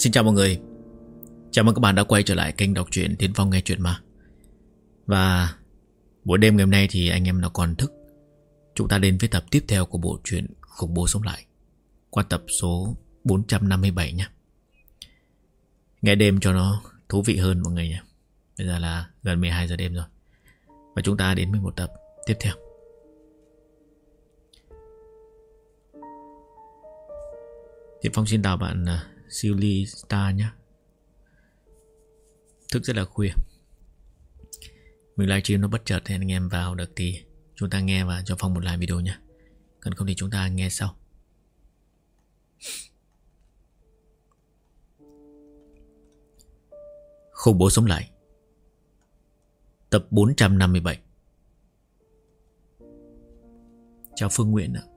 Xin chào mọi người. Chào mừng các bạn đã quay trở lại kênh đọc truyện Tiến Phong nghe truyện ma. Và buổi đêm ngày hôm nay thì anh em nào còn thức, chúng ta đến với tập tiếp theo của bộ truyện Khủng Bố Sống Lại, qua tập số 457 nhé. Nghe đêm cho nó thú vị hơn mọi người nhé. Bây giờ là gần 12 giờ đêm rồi, và chúng ta đến với một tập tiếp theo. Tiến Phong xin chào bạn Silly Star nhé. Thức rất là khuya, mình livestream nó bất chợt nên anh em vào được thì chúng ta nghe và cho Phong một like video nhé. Còn không thì chúng ta nghe sau. Khủng Bố Sống Lại, tập 457. Chào Phương Nguyễn ạ.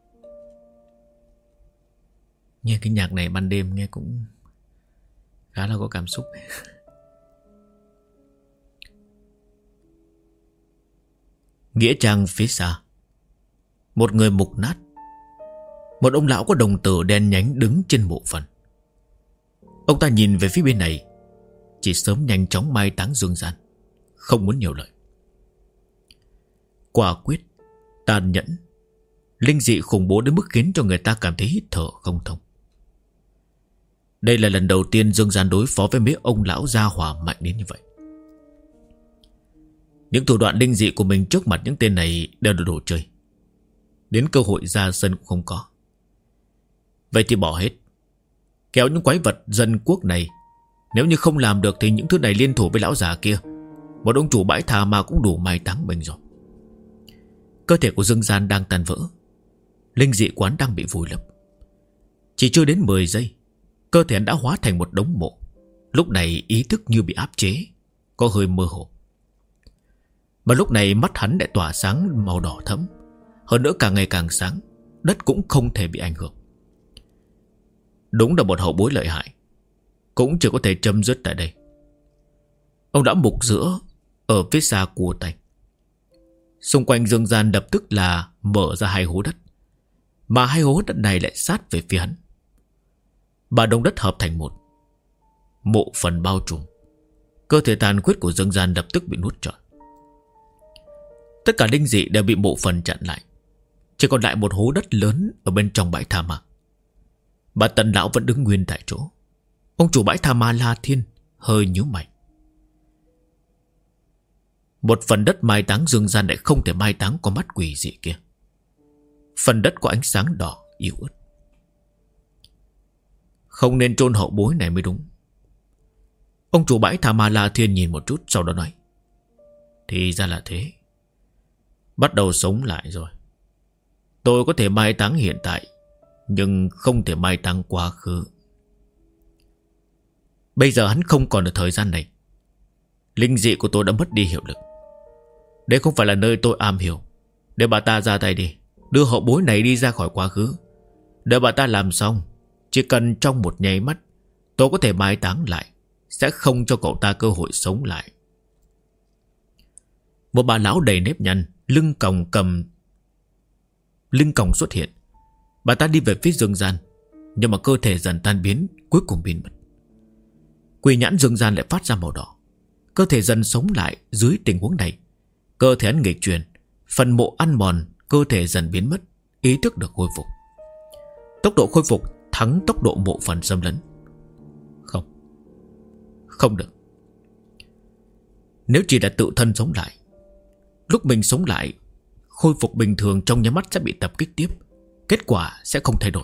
Nghe cái nhạc này ban đêm nghe cũng khá là có cảm xúc. Nghĩa trang phía xa, một người mục nát, một ông lão có đồng tử đen nhánh đứng trên mộ phần. Ông ta nhìn về phía bên này, chỉ sớm nhanh chóng mai táng dương gian, không muốn nhiều lời. Quả quyết, tàn nhẫn, linh dị khủng bố đến mức khiến cho người ta cảm thấy hít thở không thông. Đây là lần đầu tiên dương gian đối phó với mấy ông lão gia hỏa mạnh đến như vậy. Những thủ đoạn linh dị của mình trước mặt những tên này đều là đồ chơi, đến cơ hội ra sân cũng không có. Vậy thì bỏ hết, kéo những quái vật dân quốc này. Nếu như không làm được thì những thứ này liên thủ với lão già kia, một ông chủ bãi tha ma cũng đủ mai táng mình rồi. Cơ thể của dương gian đang tan vỡ, linh dị quán đang bị vùi lấp. Chỉ chưa đến 10 giây, cơ thể đã hóa thành một đống mộ. Lúc này ý thức như bị áp chế, có hơi mơ hồ. Mà lúc này mắt hắn lại tỏa sáng màu đỏ thẫm, hơn nữa càng ngày càng sáng. Đất cũng không thể bị ảnh hưởng. Đúng là một hậu bối lợi hại, cũng chỉ có thể chấm dứt tại đây. Ông đã mục giữa ở phía xa cua tay. Xung quanh dương gian lập tức là mở ra hai hố đất, mà hai hố đất này lại sát về phía hắn. Ba đống đất hợp thành một, mộ phần bao trùm. Cơ thể tàn khuyết của dương gian lập tức bị nuốt trọn. Tất cả linh dị đều bị mộ phần chặn lại, chỉ còn lại một hố đất lớn ở bên trong bãi tha ma. Bà Tần lão vẫn đứng nguyên tại chỗ. Ông chủ bãi tha ma La Thiên hơi nhíu mày. Một phần đất mai táng dương gian lại không thể mai táng con mắt quỷ dị kia. Phần đất có ánh sáng đỏ yếu ớt, không nên chôn hậu bối này mới đúng. Ông chủ bãi tha ma La Thiên nhìn một chút, sau đó nói: thì ra là thế, bắt đầu sống lại rồi. Tôi có thể mai táng hiện tại, nhưng không thể mai táng quá khứ. Bây giờ hắn không còn ở thời gian này. Linh dị của tôi đã mất đi hiệu lực. Đây không phải là nơi tôi am hiểu. Để bà ta ra tay đi, đưa hậu bối này đi ra khỏi quá khứ. Để bà ta làm xong, chỉ cần trong một nháy mắt, tôi có thể mai táng lại, sẽ không cho cậu ta cơ hội sống lại. Một bà lão đầy nếp nhăn, lưng còng xuất hiện. Bà ta đi về phía dương gian, nhưng mà cơ thể dần tan biến, cuối cùng biến mất. Quỷ nhãn dương gian lại phát ra màu đỏ. Cơ thể dần sống lại. Dưới tình huống này, cơ thể hắn nghịch chuyển, phần mộ ăn mòn, cơ thể dần biến mất, ý thức được khôi phục. Tốc độ khôi phục thắng tốc độ mộ phần xâm lấn. Không được. Nếu chỉ là tự thân sống lại, lúc mình sống lại, khôi phục bình thường trong nháy mắt sẽ bị tập kích tiếp. Kết quả sẽ không thay đổi.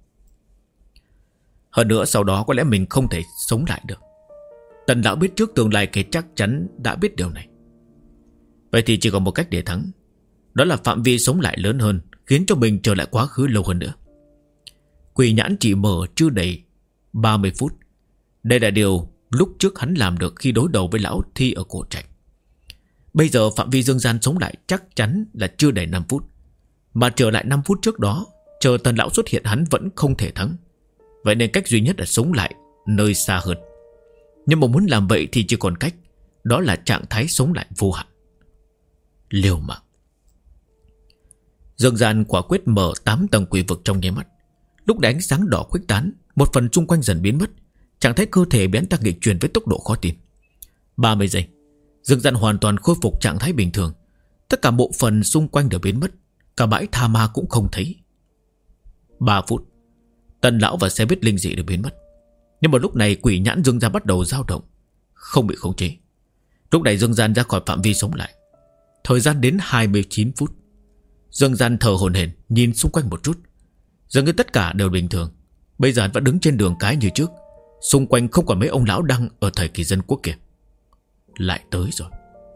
Hơn nữa sau đó có lẽ mình không thể sống lại được. Tần lão biết trước tương lai kẻ chắc chắn đã biết điều này. Vậy thì chỉ còn một cách để thắng, đó là phạm vi sống lại lớn hơn, khiến cho mình trở lại quá khứ lâu hơn nữa. Quỷ nhãn chỉ mở chưa đầy 30 phút. Đây là điều lúc trước hắn làm được khi đối đầu với lão Thi ở cổ trạch. Bây giờ phạm vi dương gian sống lại chắc chắn là chưa đầy 5 phút. Mà trở lại 5 phút trước đó, chờ Tần lão xuất hiện hắn vẫn không thể thắng. Vậy nên cách duy nhất là sống lại nơi xa hơn. Nhưng mà muốn làm vậy thì chỉ còn cách, đó là trạng thái sống lại vô hạn. Liều mạng. Dương gian quả quyết mở 8 tầng quỷ vực trong nháy mắt. Lúc ánh sáng đỏ khuếch tán, một phần xung quanh dần biến mất, Trạng thái cơ thể biến ta nghịch chuyển với tốc độ khó tin. 30 giây, Dương Gian hoàn toàn khôi phục trạng thái bình thường. Tất cả bộ phận xung quanh đều biến mất. Cả bãi tha ma cũng không thấy. 3 phút, Tần lão và xe buýt linh dị đều biến mất. Nhưng mà lúc này quỷ nhãn Dương Gian bắt đầu dao động, không bị khống chế. Lúc này Dương Gian ra khỏi phạm vi sống lại. Thời gian đến 29 phút. Dương Gian thở hổn hển nhìn xung quanh một chút. Dường như tất cả đều bình thường. Bây giờ hắn vẫn đứng trên đường cái như trước. Xung quanh không còn mấy ông lão đang ở thời kỳ dân quốc kia. Lại tới rồi.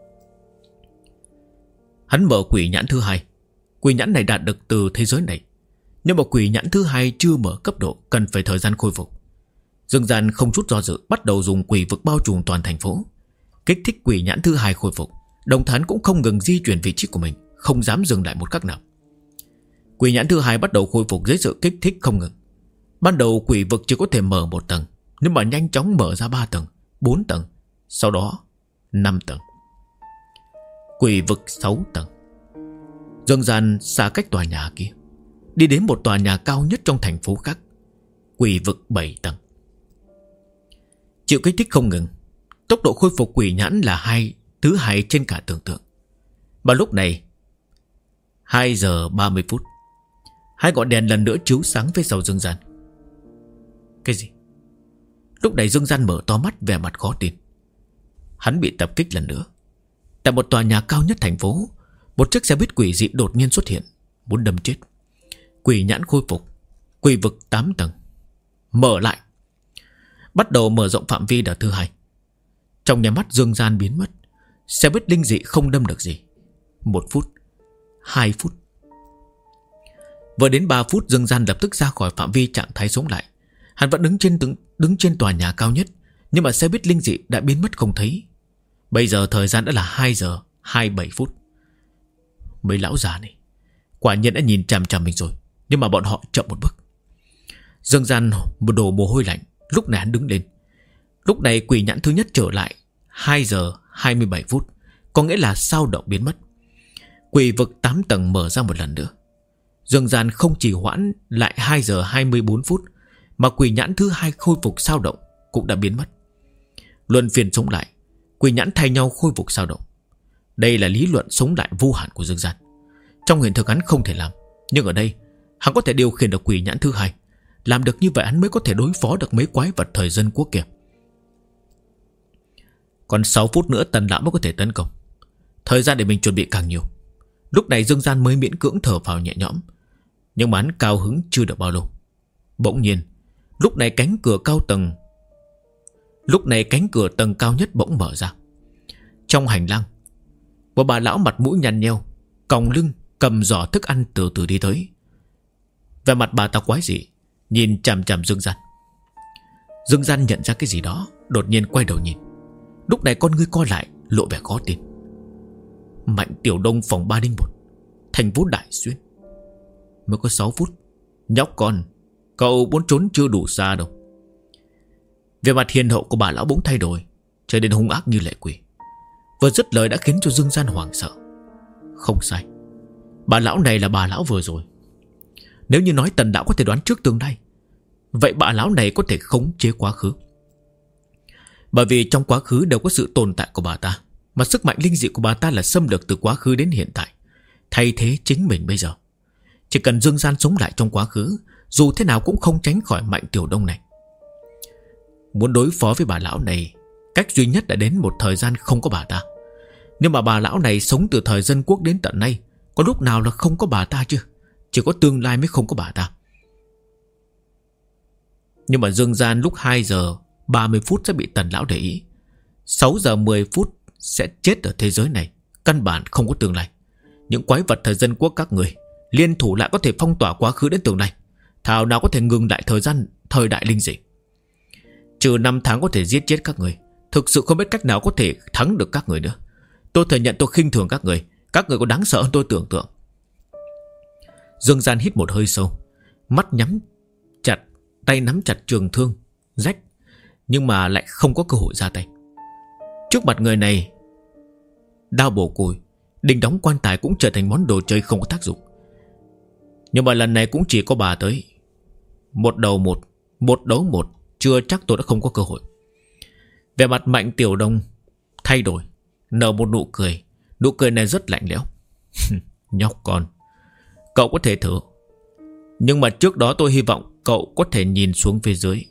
Hắn mở quỷ nhãn thứ hai. Quỷ nhãn này đạt được từ thế giới này. Nhưng mà quỷ nhãn thứ hai chưa mở cấp độ, cần phải thời gian khôi phục. Dương Gian không chút do dự bắt đầu dùng quỷ vực bao trùm toàn thành phố. Kích thích quỷ nhãn thứ hai khôi phục. Đồng thời hắn cũng không ngừng di chuyển vị trí của mình, không dám dừng lại một khắc nào. Quỷ nhãn thứ hai bắt đầu khôi phục dưới sự kích thích không ngừng. Ban đầu quỷ vực chỉ có thể mở 1 tầng, nhưng mà nhanh chóng mở ra 3 tầng, 4 tầng, sau đó 5 tầng. Quỷ vực 6 tầng. Dương Gian xa cách tòa nhà kia, đi đến một tòa nhà cao nhất trong thành phố khác. Quỷ vực 7 tầng. Chịu kích thích không ngừng, tốc độ khôi phục quỷ nhãn là thứ hai trên cả tưởng tượng. Và lúc này 2 giờ 30 phút, 2 ngọn đèn lần nữa chiếu sáng phía sau Dương Gian. Cái gì? Lúc này Dương Gian mở to mắt, vẻ mặt khó tin. Hắn bị tập kích lần nữa. Tại một tòa nhà cao nhất thành phố, một chiếc xe buýt quỷ dị đột nhiên xuất hiện, muốn đâm chết. Quỷ nhãn khôi phục. Quỷ vực 8 tầng. Mở lại. Bắt đầu mở rộng phạm vi đợt thứ hai. Trong nhà mắt Dương Gian biến mất. Xe buýt linh dị không đâm được gì. 1 phút, 2 phút. Vừa đến 3 phút, Dương Gian lập tức ra khỏi phạm vi trạng thái sống lại. Hắn vẫn đứng trên tòa nhà cao nhất, nhưng mà xe buýt linh dị đã biến mất không thấy. Bây giờ thời gian đã là 2 giờ 27 phút. Mấy lão già này quả nhiên đã nhìn chằm chằm mình rồi, nhưng mà bọn họ chậm một bước. Dương Gian một đổ mồ hôi lạnh. Lúc này hắn đứng lên. Lúc này quỷ nhãn thứ nhất trở lại 2 giờ 27 phút, có nghĩa là sao động biến mất. Quỷ vực 8 tầng mở ra một lần nữa. Dương Gian không chỉ hoãn lại 2 giờ 24 phút, mà quỷ nhãn thứ hai khôi phục sao động cũng đã biến mất. Luân phiên sống lại, quỷ nhãn thay nhau khôi phục sao động. Đây là lý luận sống lại vô hạn của Dương Gian. Trong hiện thực hắn không thể làm, nhưng ở đây hắn có thể điều khiển được quỷ nhãn thứ hai. Làm được như vậy hắn mới có thể đối phó được mấy quái vật thời dân quốc kia. Còn 6 phút nữa Tần lão mới có thể tấn công. Thời gian để mình chuẩn bị càng nhiều. Lúc này Dương Gian mới miễn cưỡng thở phào nhẹ nhõm. Nhưng mà hắn cao hứng chưa được bao lâu. Bỗng nhiên lúc này cánh cửa tầng cao nhất bỗng mở ra. Trong hành lang, một bà lão mặt mũi nhăn nheo, còng lưng, cầm giỏ thức ăn từ từ đi tới. Về mặt bà ta quái dị, nhìn chằm chằm Dương Gian. Dương Gian nhận ra cái gì đó, đột nhiên quay đầu nhìn. Lúc này con ngươi co lại, lộ vẻ khó tin. Mạnh Tiểu Đông phòng 301, thành phố Đại Xuyên. Mới có 6 phút. Nhóc con, cậu muốn trốn chưa đủ xa đâu. Về mặt hiền hậu của bà lão bỗng thay đổi, trở nên hung ác như lệ quỷ. Vừa dứt lời đã khiến cho Dương Gian hoảng sợ. Không sai, bà lão này là bà lão vừa rồi. Nếu như nói Tần đạo có thể đoán trước tương lai, vậy bà lão này có thể khống chế quá khứ. Bởi vì trong quá khứ đều có sự tồn tại của bà ta, mà sức mạnh linh dị của bà ta là xâm lược từ quá khứ đến hiện tại, thay thế chính mình bây giờ. Chỉ cần Dương Gian sống lại trong quá khứ, dù thế nào cũng không tránh khỏi Mạnh Tiểu Đông này. Muốn đối phó với bà lão này, cách duy nhất đã đến một thời gian không có bà ta. Nhưng mà bà lão này sống từ thời dân quốc đến tận nay, có lúc nào là không có bà ta chứ? Chỉ có tương lai mới không có bà ta. Nhưng mà Dương Gian lúc 2 giờ 30 phút sẽ bị Tần lão để ý, 6 giờ 10 phút sẽ chết ở thế giới này. Căn bản không có tương lai. Những quái vật thời dân quốc các người liên thủ lại có thể phong tỏa quá khứ đến tương lai, thảo nào có thể ngừng lại thời đại linh dị. Trừ 5 tháng có thể giết chết các người, thực sự không biết cách nào có thể thắng được các người nữa. Tôi thừa nhận tôi khinh thường các người. Các người có đáng sợ hơn tôi tưởng tượng. Dương Gian hít một hơi sâu, mắt nhắm chặt, tay nắm chặt trường thương rách, nhưng mà lại không có cơ hội ra tay. Trước mặt người này, đao bổ củi, đình đóng quan tài cũng trở thành món đồ chơi không có tác dụng. Nhưng mà lần này cũng chỉ có bà tới. Một đấu một, chưa chắc tôi đã không có cơ hội. Vẻ mặt Mạnh Tiểu Đông thay đổi, nở một nụ cười. Nụ cười này rất lạnh lẽo. Nhóc con, cậu có thể thử, nhưng mà trước đó tôi hy vọng cậu có thể nhìn xuống phía dưới.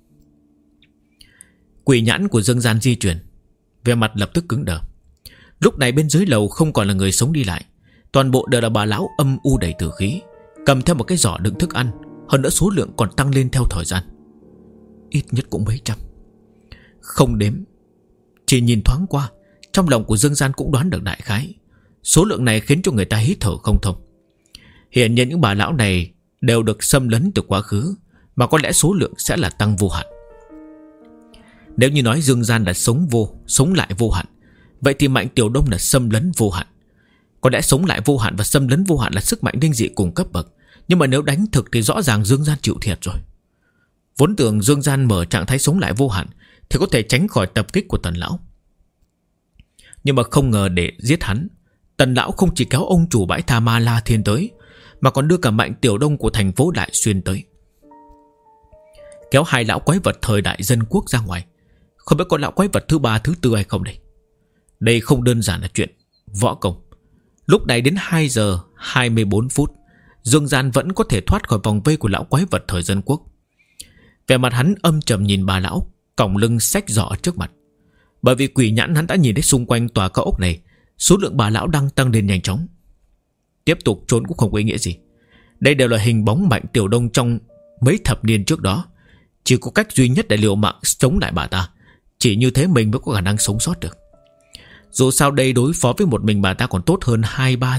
Quỷ nhãn của Dương Gian di chuyển, vẻ mặt lập tức cứng đờ. Lúc này bên dưới lầu không còn là người sống đi lại, toàn bộ đều là bà lão âm u đầy tử khí, cầm theo một cái giỏ đựng thức ăn. Hơn nữa số lượng còn tăng lên theo thời gian, ít nhất cũng mấy trăm. Không đếm, chỉ nhìn thoáng qua, trong lòng của Dương Gian cũng đoán được đại khái. Số lượng này khiến cho người ta hít thở không thông. Hiện nhiên những bà lão này đều được xâm lấn từ quá khứ, mà có lẽ số lượng sẽ là tăng vô hạn. Nếu như nói Dương Gian là sống lại vô hạn, vậy thì Mạnh Tiểu Đông là xâm lấn vô hạn. Có lẽ sống lại vô hạn và xâm lấn vô hạn là sức mạnh linh dị cùng cấp bậc, nhưng mà nếu đánh thực thì rõ ràng Dương Gian chịu thiệt rồi. Vốn tưởng Dương Gian mở trạng thái sống lại vô hạn thì có thể tránh khỏi tập kích của Tần lão, nhưng mà không ngờ để giết hắn, Tần lão không chỉ kéo ông chủ bãi tha Ma La Thiên tới, mà còn đưa cả Mạnh Tiểu Đông của thành phố Đại Xuyên tới, kéo hai lão quái vật thời đại dân quốc ra ngoài. Không biết có lão quái vật thứ ba thứ tư hay không đây. Đây không đơn giản là chuyện võ công. Lúc này đến 2 giờ 24 phút, Dương Gian vẫn có thể thoát khỏi vòng vây của lão quái vật thời dân quốc. Vẻ mặt hắn âm trầm nhìn bà lão còng lưng xách giỏ trước mặt. Bởi vì quỷ nhãn hắn đã nhìn thấy xung quanh tòa cao ốc này, số lượng bà lão đang tăng lên nhanh chóng. Tiếp tục trốn cũng không có ý nghĩa gì. Đây đều là hình bóng Mạnh Tiểu Đông trong mấy thập niên trước đó. Chỉ có cách duy nhất để liều mạng chống lại bà ta. Chỉ như thế mình mới có khả năng sống sót được. Dù sao đây đối phó với một mình bà ta còn tốt hơn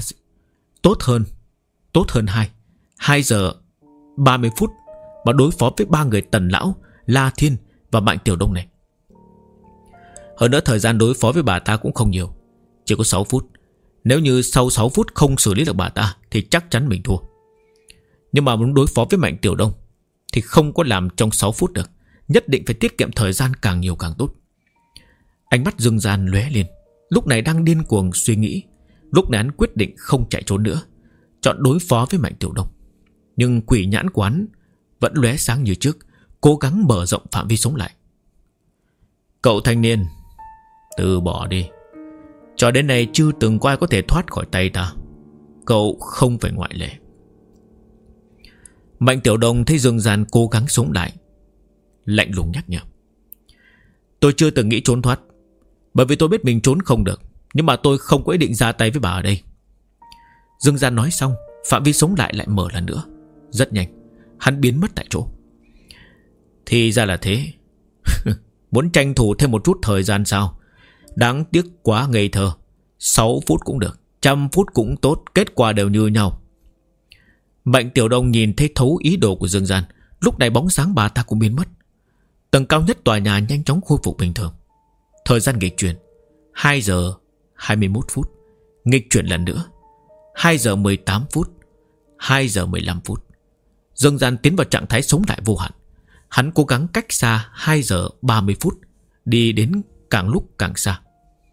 2 giờ 30 phút mà đối phó với 3 người Tần lão, La Thiên và Mạnh Tiểu Đông này. Hơn nữa thời gian đối phó với bà ta cũng không nhiều, chỉ có 6 phút. Nếu như sau 6 phút không xử lý được bà ta thì chắc chắn mình thua. Nhưng mà muốn đối phó với Mạnh Tiểu Đông thì không có làm trong 6 phút được, nhất định phải tiết kiệm thời gian càng nhiều càng tốt. Ánh mắt Dương Gian lóe lên, lúc này đang điên cuồng suy nghĩ. Lúc này hắn quyết định không chạy trốn nữa, chọn đối phó với Mạnh Tiểu Đông. Nhưng quỷ nhãn quán vẫn lóe sáng như trước, cố gắng mở rộng phạm vi sống lại. Cậu thanh niên, từ bỏ đi. Cho đến nay chưa từng có ai có thể thoát khỏi tay ta. Cậu không phải ngoại lệ. Mạnh Tiểu Đông thấy Dương Gian cố gắng sống lại, lạnh lùng nhắc nhở. Tôi chưa từng nghĩ trốn thoát, bởi vì tôi biết mình trốn không được, nhưng mà tôi không có ý định ra tay với bà ở đây. Dương Gian nói xong, phạm vi sống lại mở lần nữa. Rất nhanh, hắn biến mất tại chỗ. Thì ra là thế. Muốn tranh thủ thêm một chút thời gian sao? Đáng tiếc quá ngây thơ. 6 phút cũng được, 100 phút cũng tốt, kết quả đều như nhau. Mạnh Tiểu Đông nhìn thấy thấu ý đồ của Dương Gian. Lúc này bóng sáng bà ta cũng biến mất. Tầng cao nhất tòa nhà nhanh chóng khôi phục bình thường. Thời gian nghịch chuyển 2 giờ 21 phút. Nghịch chuyển lần nữa 2 giờ 18 phút, 2 giờ 15 phút. Dương Gian tiến vào trạng thái sống lại vô hạn. Hắn cố gắng cách xa 2 giờ 30 phút, đi đến càng lúc càng xa,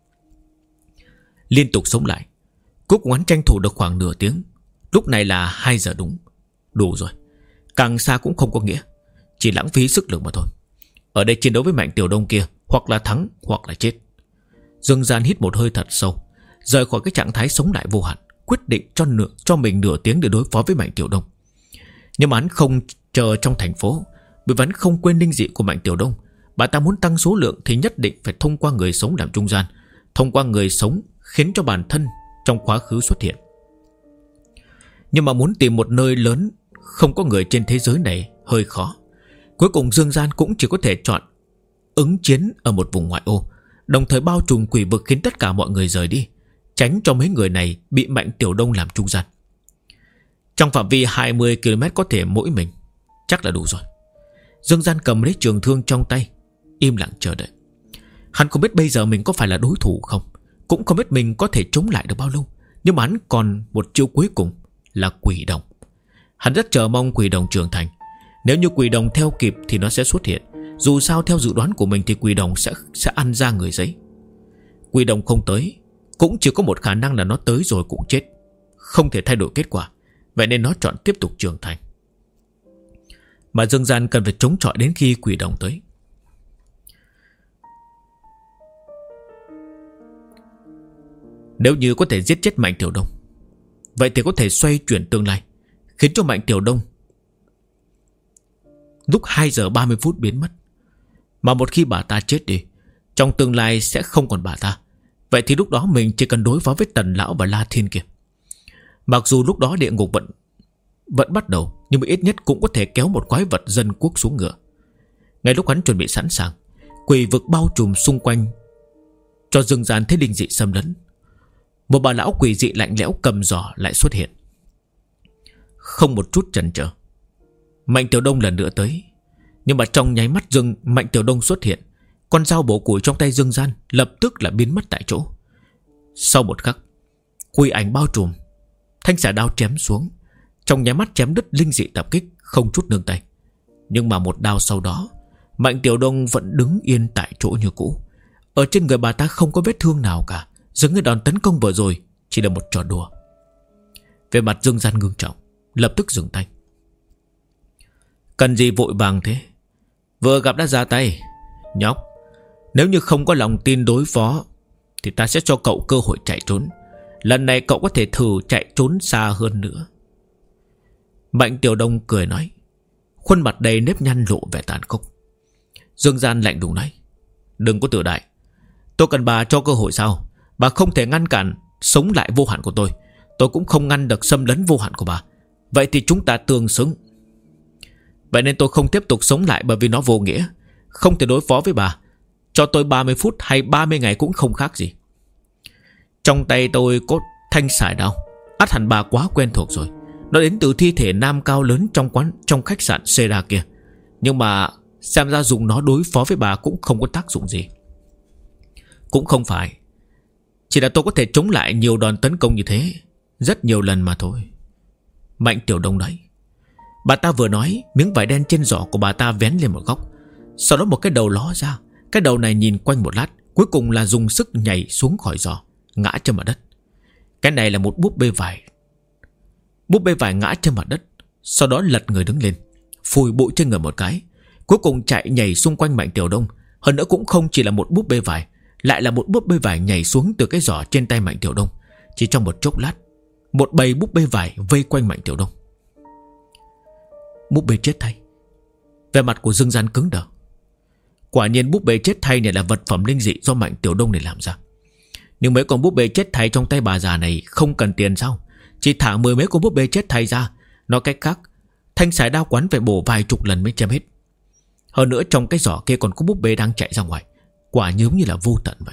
liên tục sống lại. Cuối cùng hắn tranh thủ được khoảng nửa tiếng. Lúc này là 2 giờ đúng. Đủ rồi. Càng xa cũng không có nghĩa, chỉ lãng phí sức lực mà thôi. Ở đây chiến đấu với Mạnh Tiểu Đông kia, hoặc là thắng hoặc là chết. Dương Gian hít một hơi thật sâu, rời khỏi cái trạng thái sống lại vô hạn, quyết định cho mình nửa tiếng để đối phó với Mạnh Tiểu Đông. Nhưng mà hắn không chờ trong thành phố, bởi vẫn không quên linh dị của Mạnh Tiểu Đông. Bà ta muốn tăng số lượng thì nhất định phải thông qua người sống làm trung gian, thông qua người sống khiến cho bản thân trong quá khứ xuất hiện. Nhưng mà muốn tìm một nơi lớn không có người trên thế giới này hơi khó. Cuối cùng Dương Gian cũng chỉ có thể chọn ứng chiến ở một vùng ngoại ô, đồng thời bao trùm quỷ vực khiến tất cả mọi người rời đi, tránh cho mấy người này bị Mạnh Tiểu Đông làm trung gian. Trong phạm vi 20 km có thể mỗi mình, chắc là đủ rồi. Dương Gian cầm lấy trường thương trong tay, im lặng chờ đợi. Hắn không biết bây giờ mình có phải là đối thủ không, cũng không biết mình có thể chống lại được bao lâu. Nhưng mà hắn còn một chiêu cuối cùng là quỷ đồng. Hắn rất chờ mong quỷ đồng trưởng thành. Nếu như quỷ đồng theo kịp thì nó sẽ xuất hiện. Dù sao theo dự đoán của mình thì quỷ đồng sẽ ăn ra người giấy. Quỷ đồng không tới, cũng chỉ có một khả năng là nó tới rồi cũng chết, không thể thay đổi kết quả. Vậy nên nó chọn tiếp tục trưởng thành. mà Dương Gian cần phải chống chọi đến khi quỷ đồng tới. Nếu như có thể giết chết Mạnh Tiểu Đông, vậy thì có thể xoay chuyển tương lai, khiến cho Mạnh Tiểu Đông lúc 2 giờ 30 phút biến mất. Mà một khi bà ta chết đi, trong tương lai sẽ không còn bà ta. Vậy thì lúc đó mình chỉ cần đối phó với Tần Lão và La Thiên kia. Mặc dù lúc đó địa ngục vẫn bắt đầu, nhưng mà ít nhất cũng có thể kéo một quái vật dân quốc xuống ngựa. Ngay lúc hắn chuẩn bị sẵn sàng, quỷ vực bao trùm xung quanh cho Dương Gian thế linh dị xâm lấn. Một bà lão quỷ dị lạnh lẽo cầm giỏ lại xuất hiện. Không một chút chần chờ, Mạnh Tiểu Đông lần nữa tới. Nhưng mà trong nháy mắt Mạnh Tiểu Đông xuất hiện, con dao bổ củi trong tay Dương Gian lập tức là biến mất tại chỗ. Sau một khắc, quỷ ảnh bao trùm, thanh xà đao chém xuống, trong nháy mắt chém đứt linh dị tập kích, không chút nương tay. Nhưng mà một đao sau đó, Mạnh Tiểu Đông vẫn đứng yên tại chỗ như cũ. Ở trên người bà ta không có vết thương nào cả, dường như đòn tấn công vừa rồi chỉ là một trò đùa. Về mặt Dương Gian ngưng trọng, lập tức dừng tay. Cần gì vội vàng thế? Vừa gặp đã ra tay. Nhóc, nếu như không có lòng tin đối phó thì ta sẽ cho cậu cơ hội chạy trốn. Lần này cậu có thể thử chạy trốn xa hơn nữa. Mạnh Tiểu Đông cười nói, khuôn mặt đầy nếp nhăn lộ vẻ tàn khốc. Dương Gian lạnh lùng nói, đừng có tự đại. Tôi cần bà cho cơ hội sao? Bà không thể ngăn cản sống lại vô hạn của tôi. Tôi cũng không ngăn được xâm lấn vô hạn của bà. Vậy thì chúng ta tương xứng. Vậy nên tôi không tiếp tục sống lại bởi vì nó vô nghĩa, không thể đối phó với bà. Cho tôi 30 phút hay 30 ngày cũng không khác gì. Trong tay tôi có thanh sải đao, ắt hẳn bà quá quen thuộc rồi. Nó đến từ thi thể nam cao lớn trong khách sạn Sera kia. Nhưng mà xem ra dùng nó đối phó với bà cũng không có tác dụng gì. Cũng không phải, chỉ là tôi có thể chống lại nhiều đòn tấn công như thế rất nhiều lần mà thôi. Mạnh Tiểu Đông nói. Bà ta vừa nói, miếng vải đen trên giỏ của bà ta vén lên một góc. Sau đó một cái đầu ló ra. Cái đầu này nhìn quanh một lát, cuối cùng là dùng sức nhảy xuống khỏi giỏ, ngã trên mặt đất. Cái này là một búp bê vải. Búp bê vải ngã trên mặt đất, sau đó lật người đứng lên, phủi bụi trên người một cái, cuối cùng chạy nhảy xung quanh Mạnh Tiểu Đông. Hơn nữa cũng không chỉ là một búp bê vải, lại là một búp bê vải nhảy xuống từ cái giỏ trên tay Mạnh Tiểu Đông. Chỉ trong một chốc lát, một bầy búp bê vải vây quanh Mạnh Tiểu Đông. Búp bê chết thay. Vẻ mặt của Dương Gian cứng đờ. Quả nhiên búp bê chết thay này là vật phẩm linh dị do Mạnh Tiểu Đông này làm ra. Nhưng mấy con búp bê chết thay trong tay bà già này không cần tiền sao? Chỉ thả 10 mấy con búp bê chết thay ra, nói cách khác, thanh sải đao quán phải bổ vài chục lần mới chém hết. Hơn nữa trong cái giỏ kia còn có búp bê đang chạy ra ngoài. Quả giống như là vô tận vậy.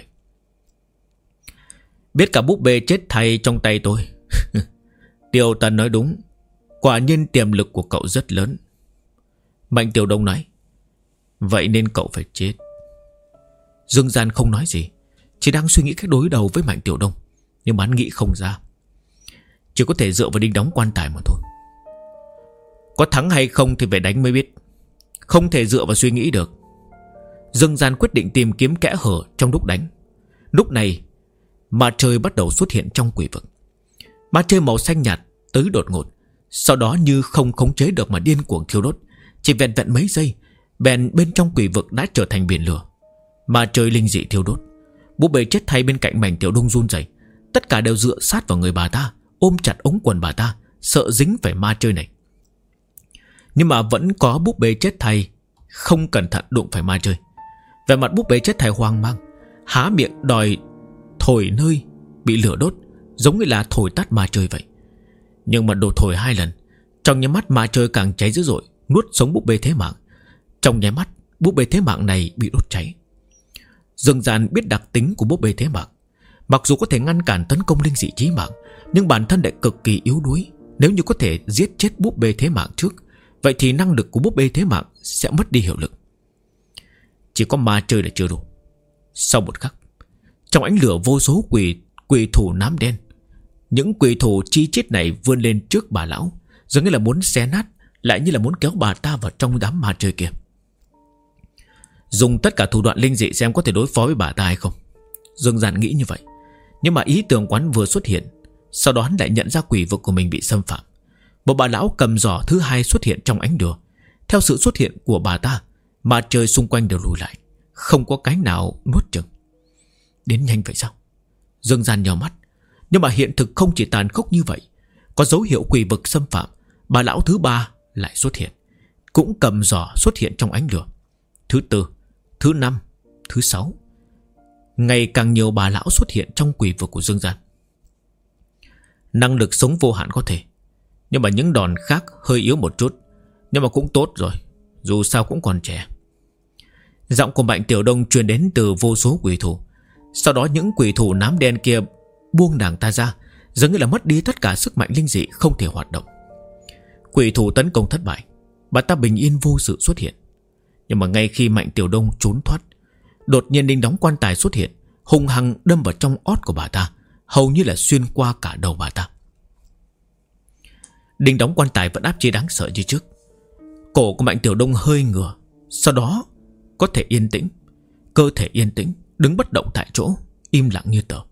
Biết cả búp bê chết thay trong tay tôi. Tiêu Tần nói đúng, quả nhiên tiềm lực của cậu rất lớn. Mạnh Tiểu Đông nói, vậy nên cậu phải chết. Dương Gian không nói gì, chỉ đang suy nghĩ cách đối đầu với Mạnh Tiểu Đông. Nhưng mà hắn nghĩ không ra, chỉ có thể dựa vào đinh đóng quan tài mà thôi. Có thắng hay không thì phải đánh mới biết, không thể dựa vào suy nghĩ được. Dương Gian quyết định tìm kiếm kẽ hở trong lúc đánh. Lúc này ma trời bắt đầu xuất hiện trong quỷ vực. Ma trời màu xanh nhạt tới đột ngột, sau đó như không khống chế được mà điên cuồng thiêu đốt. Chỉ vẹn vẹn mấy giây, bèn bên trong quỷ vực đã trở thành biển lửa. Ma trời linh dị thiêu đốt. Búp bê chết thay bên cạnh Mạnh Tiểu Đông run rẩy. Tất cả đều dựa sát vào người bà ta, ôm chặt ống quần bà ta, sợ dính phải ma chơi này. Nhưng mà vẫn có búp bê chết thay không cẩn thận đụng phải ma chơi. Về mặt búp bê chết thay hoang mang, há miệng đòi thổi nơi bị lửa đốt, giống như là thổi tắt ma chơi vậy. Nhưng mà đồ thổi 2 lần, trong nháy mắt ma chơi càng cháy dữ dội, nuốt sống búp bê thế mạng. Trong nháy mắt búp bê thế mạng này bị đốt cháy. Dương Gian biết đặc tính của búp bê thế mạng. Mặc dù có thể ngăn cản tấn công linh dị chí mạng, nhưng bản thân lại cực kỳ yếu đuối. Nếu như có thể giết chết búp bê thế mạng trước, vậy thì năng lực của búp bê thế mạng sẽ mất đi hiệu lực. Chỉ có ma chơi là chưa đủ. Sau một khắc, trong ánh lửa vô số quỷ thủ nám đen. Những quỷ thủ chi chít này vươn lên trước bà lão, giống như là muốn xé nát, lại như là muốn kéo bà ta vào trong đám ma chơi kia. Dùng tất cả thủ đoạn linh dị xem có thể đối phó với bà ta hay không. Dương Gian nghĩ như vậy. Nhưng mà ý tưởng quán vừa xuất hiện, sau đó lại nhận ra quỷ vực của mình bị xâm phạm. Một bà lão cầm giỏ thứ hai xuất hiện trong ánh lửa. Theo sự xuất hiện của bà ta mà trời xung quanh đều lùi lại, không có cái nào nuốt chừng. Đến nhanh vậy sao? Dương Gian nhíu mắt. Nhưng mà hiện thực không chỉ tàn khốc như vậy. Có dấu hiệu quỷ vực xâm phạm. Bà lão thứ ba lại xuất hiện, cũng cầm giỏ xuất hiện trong ánh lửa. Thứ tư, thứ năm, thứ sáu. Ngày càng nhiều bà lão xuất hiện trong quỷ vực của Dương Gian. Năng lực sống vô hạn có thể, nhưng mà những đòn khác hơi yếu một chút. Nhưng mà cũng tốt rồi, dù sao cũng còn trẻ. Giọng của Mạnh Tiểu Đông truyền đến từ vô số quỷ thủ. Sau đó những quỷ thủ nám đen kia buông nàng ta ra, dường như là mất đi tất cả sức mạnh linh dị, không thể hoạt động. Quỷ thủ tấn công thất bại, bà ta bình yên vô sự xuất hiện. Nhưng mà ngay khi Mạnh Tiểu Đông trốn thoát, đột nhiên đinh đóng quan tài xuất hiện, hung hăng đâm vào trong ót của bà ta, hầu như là xuyên qua cả đầu bà ta. Đinh đóng quan tài vẫn áp chế đáng sợ như trước. Cổ của Mạnh Tiểu Đông hơi ngửa, sau đó có thể yên tĩnh, cơ thể yên tĩnh, đứng bất động tại chỗ, im lặng như tờ.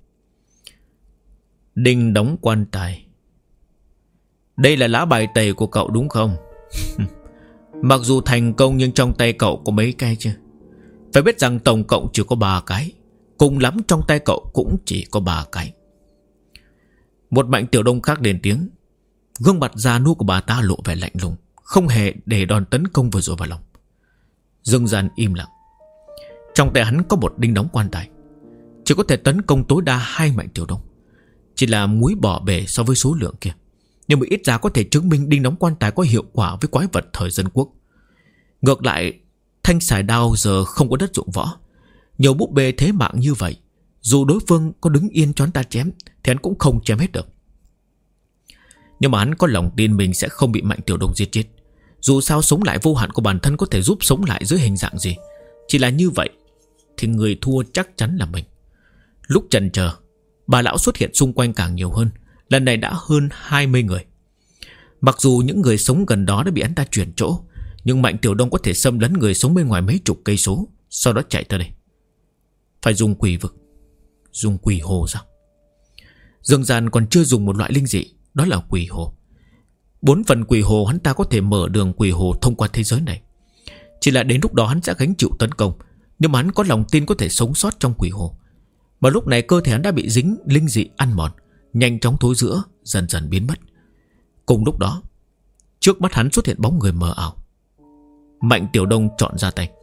Đinh đóng quan tài. Đây là lá bài tẩy của cậu đúng không? Mặc dù thành công nhưng trong tay cậu có mấy cái chứ? Phải biết rằng tổng cộng chỉ có 3 cái. Cùng lắm trong tay cậu cũng chỉ có 3 cái. Một Mạnh Tiểu Đông khác lên tiếng. Gương mặt già nua của bà ta lộ vẻ lạnh lùng, không hề để đòn tấn công vừa rồi vào lòng. Dương Gian im lặng. Trong tay hắn có một đinh đóng quan tài, chỉ có thể tấn công tối đa 2 Mạnh Tiểu Đông. Chỉ là muối bỏ bể so với số lượng kia, nhưng mà ít ra có thể chứng minh đinh đóng quan tài có hiệu quả với quái vật thời dân quốc. Ngược lại, thanh xài đao giờ không có đất dụng võ. Nhiều búp bê thế mạng như vậy, dù đối phương có đứng yên cho hắn ta chém thì hắn cũng không chém hết được. Nhưng mà hắn có lòng tin mình sẽ không bị Mạnh Tiểu Đông giết chết. Dù sao sống lại vô hạn của bản thân có thể giúp sống lại dưới hình dạng gì. Chỉ là như vậy thì người thua chắc chắn là mình. Lúc chần chờ, bà lão xuất hiện xung quanh càng nhiều hơn. Lần này đã hơn 20 người. Mặc dù những người sống gần đó đã bị hắn ta chuyển chỗ, nhưng Mạnh Tiểu Đông có thể xâm lấn người sống bên ngoài mấy chục cây số, sau đó chạy tới đây. Phải dùng quỷ vực, dùng quỷ hồ sao? Dương Gian còn chưa dùng một loại linh dị, đó là quỷ hồ. 4 phần quỷ hồ hắn ta có thể mở đường quỷ hồ thông qua thế giới này. Chỉ là đến lúc đó hắn sẽ gánh chịu tấn công, nhưng mà hắn có lòng tin có thể sống sót trong quỷ hồ. Mà lúc này cơ thể hắn đã bị dính linh dị ăn mòn, nhanh chóng thối rữa, dần dần biến mất. Cùng lúc đó, trước mắt hắn xuất hiện bóng người mờ ảo. Mạnh Tiểu Đông chọn ra tay.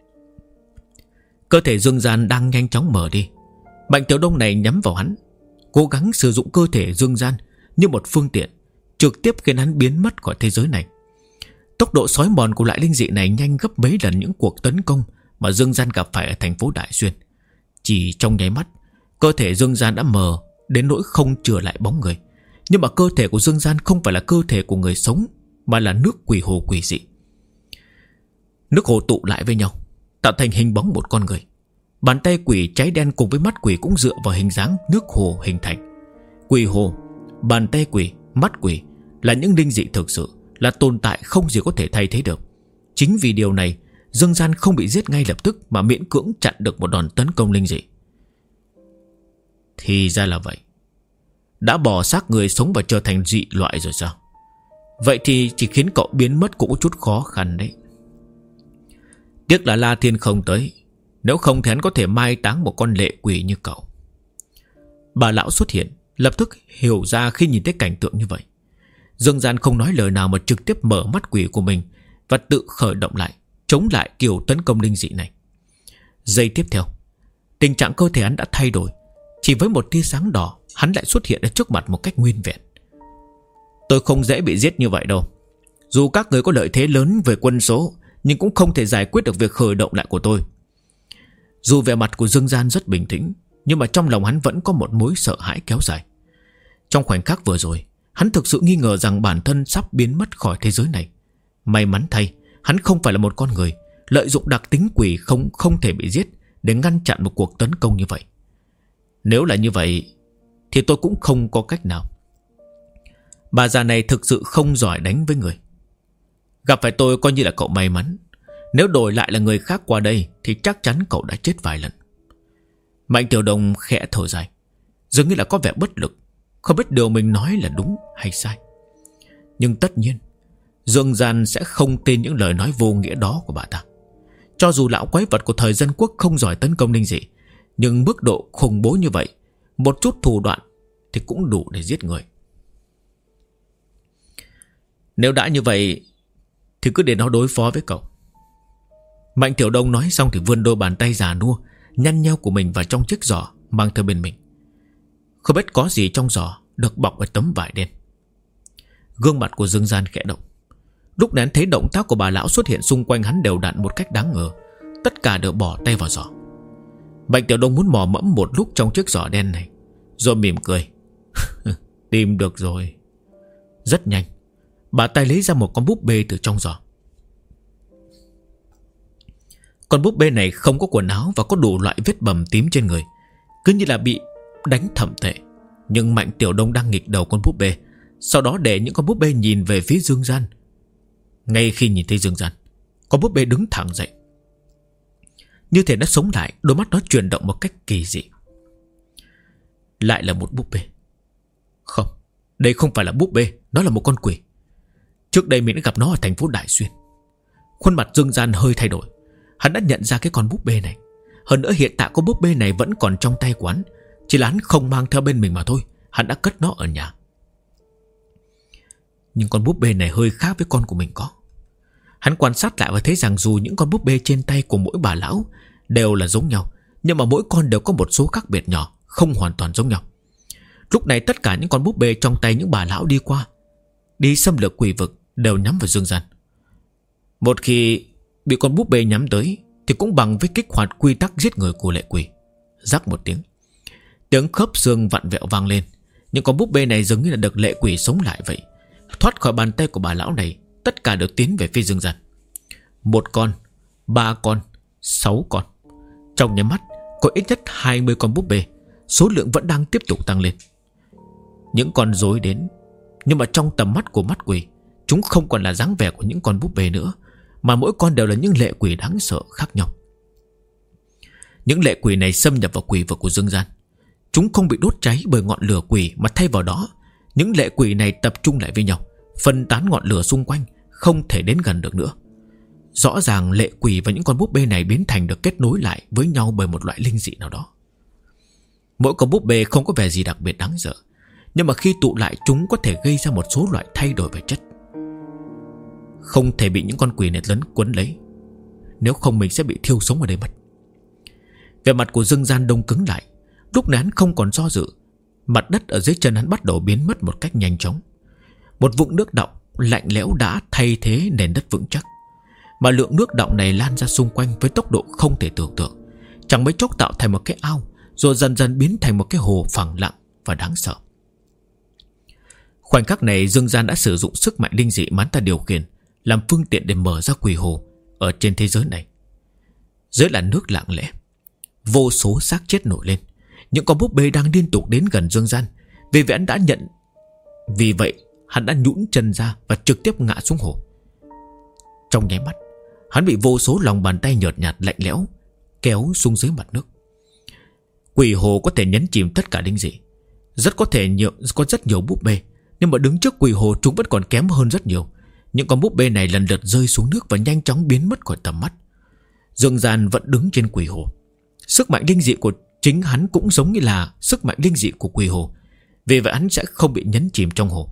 Cơ thể Dương Gian đang nhanh chóng mở đi. Mạnh Tiểu Đông này nhắm vào hắn, cố gắng sử dụng cơ thể Dương Gian như một phương tiện, trực tiếp khiến hắn biến mất khỏi thế giới này. Tốc độ xói mòn của loại linh dị này nhanh gấp mấy lần những cuộc tấn công mà Dương Gian gặp phải ở thành phố Đại Xuyên. Chỉ trong nháy mắt, cơ thể Dương Gian đã mờ đến nỗi không chừa lại bóng người. Nhưng mà cơ thể của Dương Gian không phải là cơ thể của người sống, mà là nước quỷ hồ quỷ dị. Nước hồ tụ lại với nhau, tạo thành hình bóng một con người. Bàn tay quỷ cháy đen cùng với mắt quỷ cũng dựa vào hình dáng nước hồ hình thành. Quỷ hồ, bàn tay quỷ, mắt quỷ là những linh dị thực sự, là tồn tại không gì có thể thay thế được. Chính vì điều này, Dương Gian không bị giết ngay lập tức mà miễn cưỡng chặn được một đòn tấn công linh dị. Thì ra là vậy. Đã bỏ xác người sống và trở thành dị loại rồi sao? Vậy thì chỉ khiến cậu biến mất cũng có chút khó khăn đấy. Tiếc là La Thiên không tới, nếu không thì hắn có thể mai táng một con lệ quỷ như cậu. Bà lão xuất hiện, lập tức hiểu ra khi nhìn thấy cảnh tượng như vậy. Dương Gian không nói lời nào mà trực tiếp mở mắt quỷ của mình và tự khởi động lại, chống lại kiểu tấn công linh dị này. Giây tiếp theo, tình trạng cơ thể hắn đã thay đổi. Chỉ với một tia sáng đỏ, hắn lại xuất hiện ở trước mặt một cách nguyên vẹn. Tôi không dễ bị giết như vậy đâu. Dù các người có lợi thế lớn về quân số, nhưng cũng không thể giải quyết được việc khởi động lại của tôi. Dù vẻ mặt của Dương Gian rất bình tĩnh, nhưng mà trong lòng hắn vẫn có một mối sợ hãi kéo dài. Trong khoảnh khắc vừa rồi, hắn thực sự nghi ngờ rằng bản thân sắp biến mất khỏi thế giới này. May mắn thay, hắn không phải là một con người, lợi dụng đặc tính quỷ không thể bị giết để ngăn chặn một cuộc tấn công như vậy. Nếu là như vậy thì tôi cũng không có cách nào. Bà già này thực sự không giỏi đánh với người. Gặp phải tôi coi như là cậu may mắn. Nếu đổi lại là người khác qua đây thì chắc chắn cậu đã chết vài lần. Mạnh Tiểu Đông khẽ thở dài, dường như là có vẻ bất lực, không biết điều mình nói là đúng hay sai. Nhưng tất nhiên Dương gian sẽ không tin những lời nói vô nghĩa đó của bà ta. Cho dù lão quái vật của thời dân quốc không giỏi tấn công linh dị, nhưng mức độ khủng bố như vậy, một chút thủ đoạn thì cũng đủ để giết người. Nếu đã như vậy thì cứ để nó đối phó với cậu. Mạnh Tiểu Đông nói xong thì vươn đôi bàn tay già nua nhăn nheo của mình vào trong chiếc giỏ mang theo bên mình. Không biết có gì trong giỏ được bọc bởi tấm vải đen. Gương mặt của Dương Gian khẽ động. Lúc này hắn thấy động tác của bà lão xuất hiện xung quanh hắn đều đặn một cách đáng ngờ. Tất cả đều bỏ tay vào giỏ. Mạnh Tiểu Đông muốn mò mẫm một lúc trong chiếc giỏ đen này, rồi mỉm cười. Tìm được rồi. Rất nhanh, bà tay lấy ra một con búp bê từ trong giỏ. Con búp bê này không có quần áo và có đủ loại vết bầm tím trên người, cứ như là bị đánh thậm tệ. Nhưng Mạnh Tiểu Đông đang nghịch đầu con búp bê, sau đó để những con búp bê nhìn về phía Dương Gian. Ngay khi nhìn thấy Dương Gian, con búp bê đứng thẳng dậy, như thể nó sống lại, đôi mắt nó chuyển động một cách kỳ dị. Lại là một búp bê. Không, đây không phải là búp bê, nó là một con quỷ. Trước đây mình đã gặp nó ở thành phố Đại Xuyên. Khuôn mặt Dương Gian hơi thay đổi. Hắn đã nhận ra cái con búp bê này. Hơn nữa hiện tại con búp bê này vẫn còn trong tay của hắn, chỉ là hắn không mang theo bên mình mà thôi. Hắn đã cất nó ở nhà. Nhưng con búp bê này hơi khác với con của mình có. Hắn quan sát lại và thấy rằng dù những con búp bê trên tay của mỗi bà lão đều là giống nhau, nhưng mà mỗi con đều có một số khác biệt nhỏ, không hoàn toàn giống nhau. Lúc này tất cả những con búp bê trong tay những bà lão đi qua, đi xâm lược quỷ vực, đều nhắm vào Dương Gian. Một khi bị con búp bê nhắm tới thì cũng bằng với kích hoạt quy tắc giết người của lệ quỷ. Rắc một tiếng, tiếng khớp xương vặn vẹo vang lên. Những con búp bê này giống như là được lệ quỷ sống lại vậy. Thoát khỏi bàn tay của bà lão này, tất cả đều tiến về phía Dương Gian. 1 con, 3 con, 6 con. Trong nháy mắt có ít nhất 20 con búp bê. Số lượng vẫn đang tiếp tục tăng lên. Những con rối đến, nhưng mà trong tầm mắt của mắt quỷ, chúng không còn là dáng vẻ của những con búp bê nữa, mà mỗi con đều là những lệ quỷ đáng sợ khác nhau. Những lệ quỷ này xâm nhập vào quỷ vực của Dương Gian. Chúng không bị đốt cháy bởi ngọn lửa quỷ, mà thay vào đó, những lệ quỷ này tập trung lại với nhau, phân tán ngọn lửa xung quanh, không thể đến gần được nữa. Rõ ràng lệ quỷ và những con búp bê này biến thành được kết nối lại với nhau bởi một loại linh dị nào đó. Mỗi con búp bê không có vẻ gì đặc biệt đáng sợ, nhưng mà khi tụ lại chúng có thể gây ra một số loại thay đổi về chất. Không thể bị những con quỷ này lấn quấn lấy, nếu không mình sẽ bị thiêu sống ở đây mất. Vẻ mặt của Dương Gian đông cứng lại. Lúc này hắn không còn do dự. Mặt đất ở dưới chân hắn bắt đầu biến mất một cách nhanh chóng. Một vũng nước đọng lạnh lẽo đã thay thế nền đất vững chắc, mà lượng nước đọng này lan ra xung quanh với tốc độ không thể tưởng tượng. Chẳng mấy chốc tạo thành một cái ao, rồi dần dần biến thành một cái hồ phẳng lặng và đáng sợ. Khoảnh khắc này Dương Gian đã sử dụng sức mạnh linh dị mà hắn ta điều khiển làm phương tiện để mở ra quỷ hồ ở trên thế giới này. Dưới làn nước lặng lẽ, vô số xác chết nổi lên. Những con búp bê đang liên tục đến gần Dương Gian. Vì vậy hắn đã nhũn chân ra và trực tiếp ngã xuống hồ. Trong nháy mắt, hắn bị vô số lòng bàn tay nhợt nhạt lạnh lẽo kéo xuống dưới mặt nước. Quỷ hồ có thể nhấn chìm tất cả linh dị. Rất có thể có rất nhiều búp bê, nhưng mà đứng trước quỷ hồ chúng vẫn còn kém hơn rất nhiều. Những con búp bê này lần lượt rơi xuống nước và nhanh chóng biến mất khỏi tầm mắt. Dương Gian vẫn đứng trên quỷ hồ. Sức mạnh linh dị của chính hắn cũng giống như là sức mạnh linh dị của quỷ hồ. Vì vậy hắn sẽ không bị nhấn chìm trong hồ.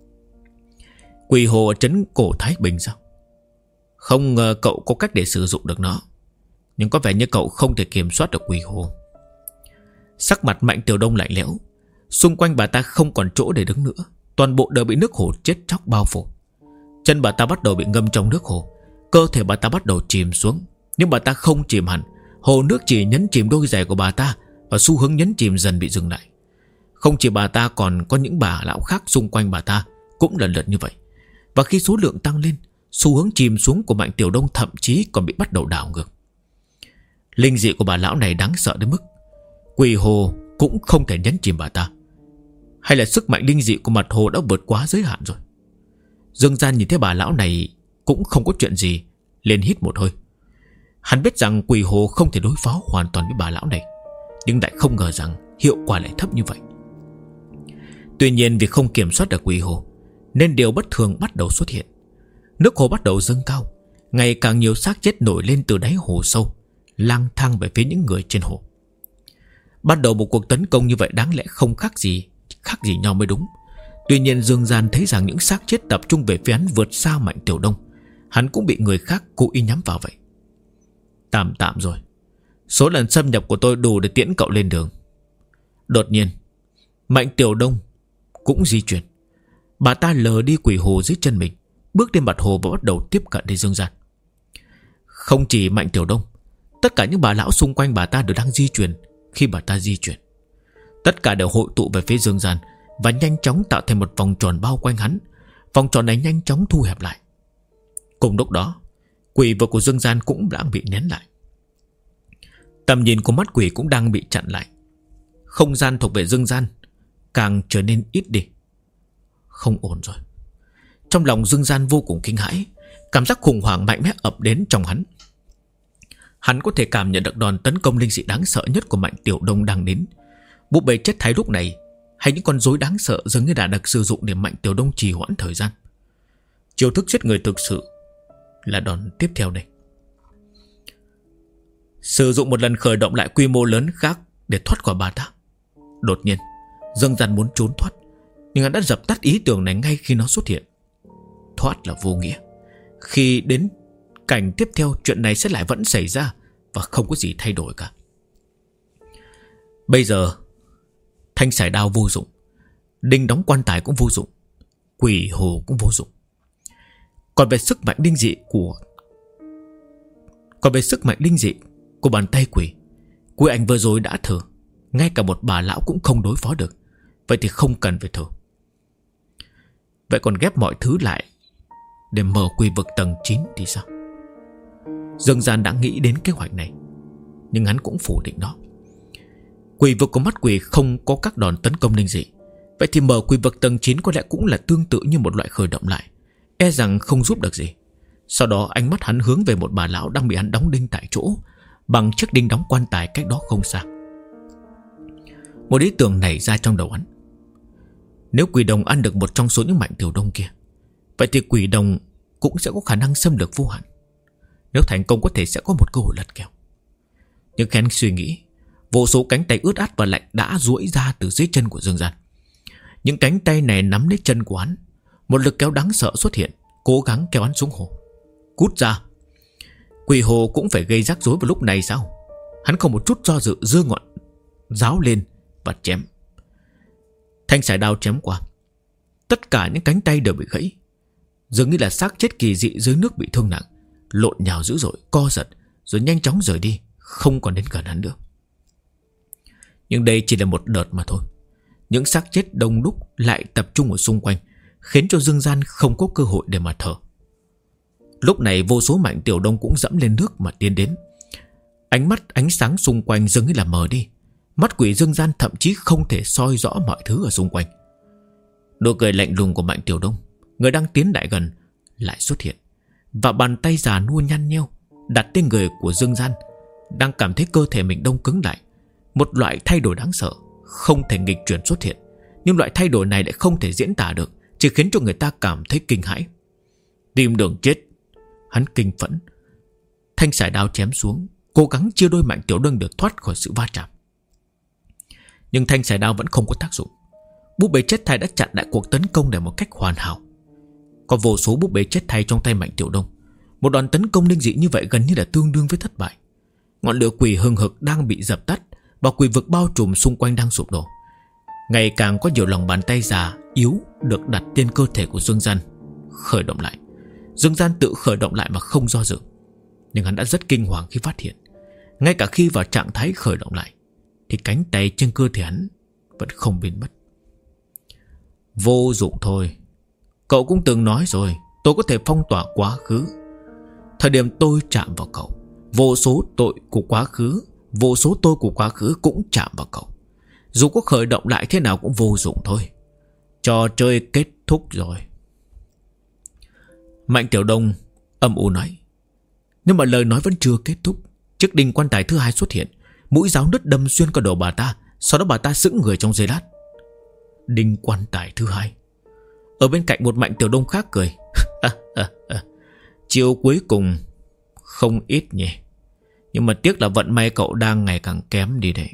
Quỷ hồ ở trấn cổ Thái Bình sao? Không ngờ cậu có cách để sử dụng được nó, nhưng có vẻ như cậu không thể kiểm soát được quỷ hồ. Sắc mặt Mạnh Tiểu Đông lạnh lẽo. Xung quanh bà ta không còn chỗ để đứng nữa. Toàn bộ đều bị nước hồ chết chóc bao phủ. Chân bà ta bắt đầu bị ngâm trong nước hồ. Cơ thể bà ta bắt đầu chìm xuống. Nhưng bà ta không chìm hẳn. Hồ nước chỉ nhấn chìm đôi giày của bà ta, và xu hướng nhấn chìm dần bị dừng lại. Không chỉ bà ta, còn có những bà lão khác xung quanh bà ta cũng lần lượt như vậy. Và khi số lượng tăng lên, xu hướng chìm xuống của Mạnh Tiểu Đông thậm chí còn bị bắt đầu đảo ngược. Linh dị của bà lão này đáng sợ đến mức quỷ hồ cũng không thể nhấn chìm bà ta. Hay là sức mạnh linh dị của mặt hồ đã vượt quá giới hạn rồi? Dương Gian nhìn thấy bà lão này cũng không có chuyện gì, liền hít một hơi. Hắn biết rằng quỷ hồ không thể đối phó hoàn toàn với bà lão này, nhưng lại không ngờ rằng hiệu quả lại thấp như vậy. Tuy nhiên vì không kiểm soát được quỷ hồ, nên điều bất thường bắt đầu xuất hiện. Nước hồ bắt đầu dâng cao. Ngày càng nhiều xác chết nổi lên từ đáy hồ sâu, lang thang về phía những người trên hồ. Bắt đầu một cuộc tấn công như vậy đáng lẽ không khác gì nhau mới đúng. Tuy nhiên Dương Gian thấy rằng những xác chết tập trung về phía hắn vượt xa Mạnh Tiểu Đông. Hắn cũng bị người khác cố ý nhắm vào vậy. Tạm rồi. Số lần xâm nhập của tôi đủ để tiễn cậu lên đường. Đột nhiên Mạnh Tiểu Đông cũng di chuyển. Bà ta lờ đi quỷ hồ dưới chân mình, bước lên mặt hồ và bắt đầu tiếp cận đến Dương Gian. Không chỉ Mạnh Tiểu Đông, tất cả những bà lão xung quanh bà ta đều đang di chuyển. Khi bà ta di chuyển, tất cả đều hội tụ về phía Dương Gian và nhanh chóng tạo thành một vòng tròn bao quanh hắn. Vòng tròn này nhanh chóng thu hẹp lại. Cùng lúc đó, quỷ vực của Dương Gian cũng đang bị nén lại. Tầm nhìn của mắt quỷ cũng đang bị chặn lại. Không gian thuộc về Dương Gian càng trở nên ít đi. Không ổn rồi. Trong lòng Dương Gian vô cùng kinh hãi. Cảm giác khủng hoảng mạnh mẽ ập đến trong hắn. Hắn có thể cảm nhận được đòn tấn công linh dị đáng sợ nhất của Mạnh Tiểu Đông đang đến. Búp bê chết thái lúc này, hay những con rối đáng sợ dường như đã được sử dụng để Mạnh Tiểu Đông trì hoãn thời gian. Chiêu thức giết người thực sự là đòn tiếp theo đây. Sử dụng một lần khởi động lại quy mô lớn khác để thoát khỏi bà ta. Đột nhiên Dương Gian muốn trốn thoát, nhưng hắn đã dập tắt ý tưởng này ngay khi nó xuất hiện. Thoát là vô nghĩa. Khi đến cảnh tiếp theo, chuyện này sẽ lại vẫn xảy ra và không có gì thay đổi cả. Bây giờ thanh sải đao vô dụng, đinh đóng quan tài cũng vô dụng, quỷ hồ cũng vô dụng. Còn về sức mạnh linh dị của bàn tay quỷ ảnh vừa rồi đã thử. Ngay cả một bà lão cũng không đối phó được. Vậy thì không cần phải thử. Vậy còn ghép mọi thứ lại để mở quỷ vực tầng 9 thì sao? Dương Gian đã nghĩ đến kế hoạch này, nhưng hắn cũng phủ định nó. Quỷ vực của mắt quỷ không có các đòn tấn công linh dị. Vậy thì mở quỷ vực tầng 9 có lẽ cũng là tương tự như một loại khởi động lại, e rằng không giúp được gì. Sau đó ánh mắt hắn hướng về một bà lão đang bị hắn đóng đinh tại chỗ bằng chiếc đinh đóng quan tài cách đó không xa. Một ý tưởng nảy ra trong đầu hắn. Nếu quỷ đồng ăn được một trong số những Mạnh Tiểu Đông kia, vậy thì quỷ đồng cũng sẽ có khả năng xâm lược vô hạn. Nếu thành công có thể sẽ có một cơ hội lật kèo. Nhưng khi hắn suy nghĩ, vô số cánh tay ướt át và lạnh đã duỗi ra từ dưới chân của Dương Gian. Những cánh tay này nắm lấy chân của hắn. Một lực kéo đáng sợ xuất hiện, cố gắng kéo hắn xuống hồ. Cút ra. Quỷ hồ cũng phải gây rắc rối vào lúc này sao? Hắn không một chút do dự, giơ ngọn giáo lên và chém. Thanh sải đao chém qua, tất cả những cánh tay đều bị gãy. Dường như là xác chết kỳ dị dưới nước bị thương nặng, lộn nhào dữ dội, co giật rồi nhanh chóng rời đi, không còn đến gần hắn nữa. Nhưng đây chỉ là một đợt mà thôi. Những xác chết đông đúc lại tập trung ở xung quanh, khiến cho Dương Gian không có cơ hội để mà thở. Lúc này vô số Mạnh Tiểu Đông cũng dẫm lên nước mà tiến đến. Ánh sáng xung quanh dường như là mờ đi. Mắt quỷ Dương Gian thậm chí không thể soi rõ mọi thứ ở xung quanh. Nụ cười lạnh lùng của Mạnh Tiểu Đông, người đang tiến lại gần, lại xuất hiện. Và bàn tay già nua nhăn nheo đặt lên người của Dương Gian, đang cảm thấy cơ thể mình đông cứng lại. Một loại thay đổi đáng sợ, không thể nghịch chuyển xuất hiện. Nhưng loại thay đổi này lại không thể diễn tả được, chỉ khiến cho người ta cảm thấy kinh hãi. Tìm đường chết. Hắn kinh phẫn, thanh sải đao chém xuống, cố gắng chia đôi Mạnh Tiểu Đông được thoát khỏi sự va chạm. Nhưng thanh sải đao vẫn không có tác dụng. Búp bê chết thay đã chặn lại cuộc tấn công này một cách hoàn hảo. Có vô số búp bê chết thay trong tay Mạnh Tiểu Đông. Một đòn tấn công linh dị như vậy gần như là tương đương với thất bại. Ngọn lửa quỷ hừng hực đang bị dập tắt, và quỷ vực bao trùm xung quanh đang sụp đổ. Ngày càng có nhiều lòng bàn tay già yếu được đặt trên cơ thể của Dương Gian khởi động lại. Dương Gian tự khởi động lại mà không do dự. Nhưng hắn đã rất kinh hoàng khi phát hiện, ngay cả khi vào trạng thái khởi động lại, thì cánh tay trên cơ thể hắn vẫn không biến mất. Vô dụng thôi. Cậu cũng từng nói rồi, tôi có thể phong tỏa quá khứ. Thời điểm tôi chạm vào cậu, vô số tôi của quá khứ cũng chạm vào cậu. Dù có khởi động lại thế nào cũng vô dụng thôi. Trò chơi kết thúc rồi. Mạnh Tiểu Đông âm u nói. Nhưng mà lời nói vẫn chưa kết thúc. Chiếc đinh quan tài thứ hai xuất hiện, mũi giáo nứt đâm xuyên qua đầu bà ta. Sau đó bà ta sững người trong giây lát. Đinh quan tài thứ hai. Ở bên cạnh một Mạnh Tiểu Đông khác cười. Chiêu cuối cùng không ít nhỉ. Nhưng mà tiếc là vận may cậu đang ngày càng kém đi đấy.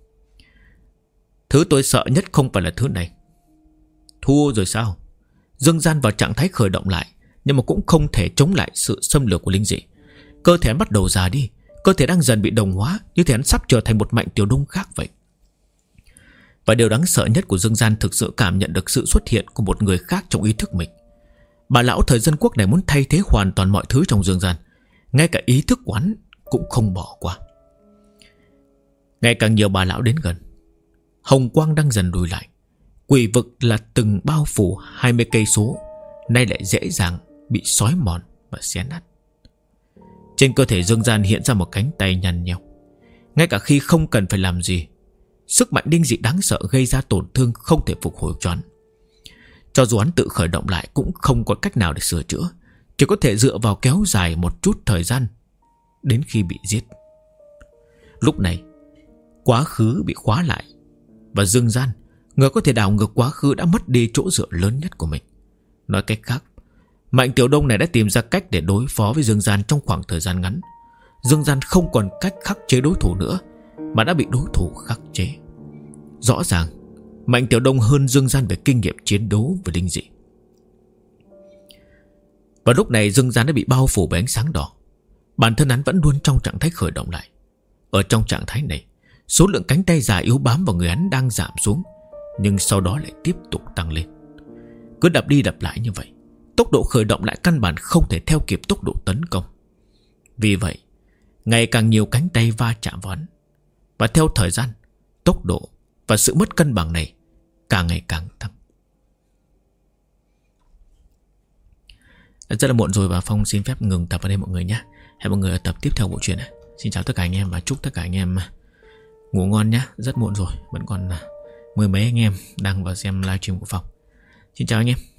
Thứ tôi sợ nhất không phải là thứ này. Thua rồi sao? Dương Gian vào trạng thái khởi động lại, nhưng mà cũng không thể chống lại sự xâm lược của linh dị. Cơ thể hắn bắt đầu già đi. Cơ thể đang dần bị đồng hóa, như thể hắn sắp trở thành một Mạnh Tiểu Đông khác vậy. Và điều đáng sợ nhất của Dương Gian thực sự cảm nhận được sự xuất hiện của một người khác trong ý thức mình. Bà lão thời dân quốc này muốn thay thế hoàn toàn mọi thứ trong Dương Gian. Ngay cả ý thức của hắn cũng không bỏ qua. Ngày càng nhiều bà lão đến gần, hồng quang đang dần lùi lại. Quỷ vực là từng bao phủ 20 cây số, nay lại dễ dàng bị xói mòn và xé nát. Trên cơ thể Dương Gian hiện ra một cánh tay nhăn nheo. Ngay cả khi không cần phải làm gì, sức mạnh linh dị đáng sợ gây ra tổn thương không thể phục hồi cho hắn. Cho dù hắn tự khởi động lại cũng không có cách nào để sửa chữa, chỉ có thể dựa vào kéo dài một chút thời gian đến khi bị giết. Lúc này quá khứ bị khóa lại, và Dương Gian, người có thể đảo ngược quá khứ, đã mất đi chỗ dựa lớn nhất của mình. Nói cách khác, Mạnh Tiểu Đông này đã tìm ra cách để đối phó với Dương Gian trong khoảng thời gian ngắn. Dương Gian không còn cách khắc chế đối thủ nữa, mà đã bị đối thủ khắc chế. Rõ ràng Mạnh Tiểu Đông hơn Dương Gian về kinh nghiệm chiến đấu và linh dị. Và lúc này Dương Gian đã bị bao phủ bởi ánh sáng đỏ. Bản thân hắn vẫn luôn trong trạng thái khởi động lại. Ở trong trạng thái này, số lượng cánh tay dài yếu bám vào người hắn đang giảm xuống, nhưng sau đó lại tiếp tục tăng lên. Cứ đập đi đập lại như vậy, tốc độ khởi động lại căn bản không thể theo kịp tốc độ tấn công. Vì vậy, ngày càng nhiều cánh tay va chạm vào hắn. Và theo thời gian, tốc độ và sự mất cân bằng này càng ngày càng tăng. Rất là muộn rồi và Phong xin phép ngừng tập ở đây mọi người nhé. Hẹn mọi người ở tập tiếp theo bộ truyện này. Xin chào tất cả anh em và chúc tất cả anh em ngủ ngon nhé. Rất muộn rồi, vẫn còn mười mấy anh em đang vào xem livestream của Phong. Xin chào anh em.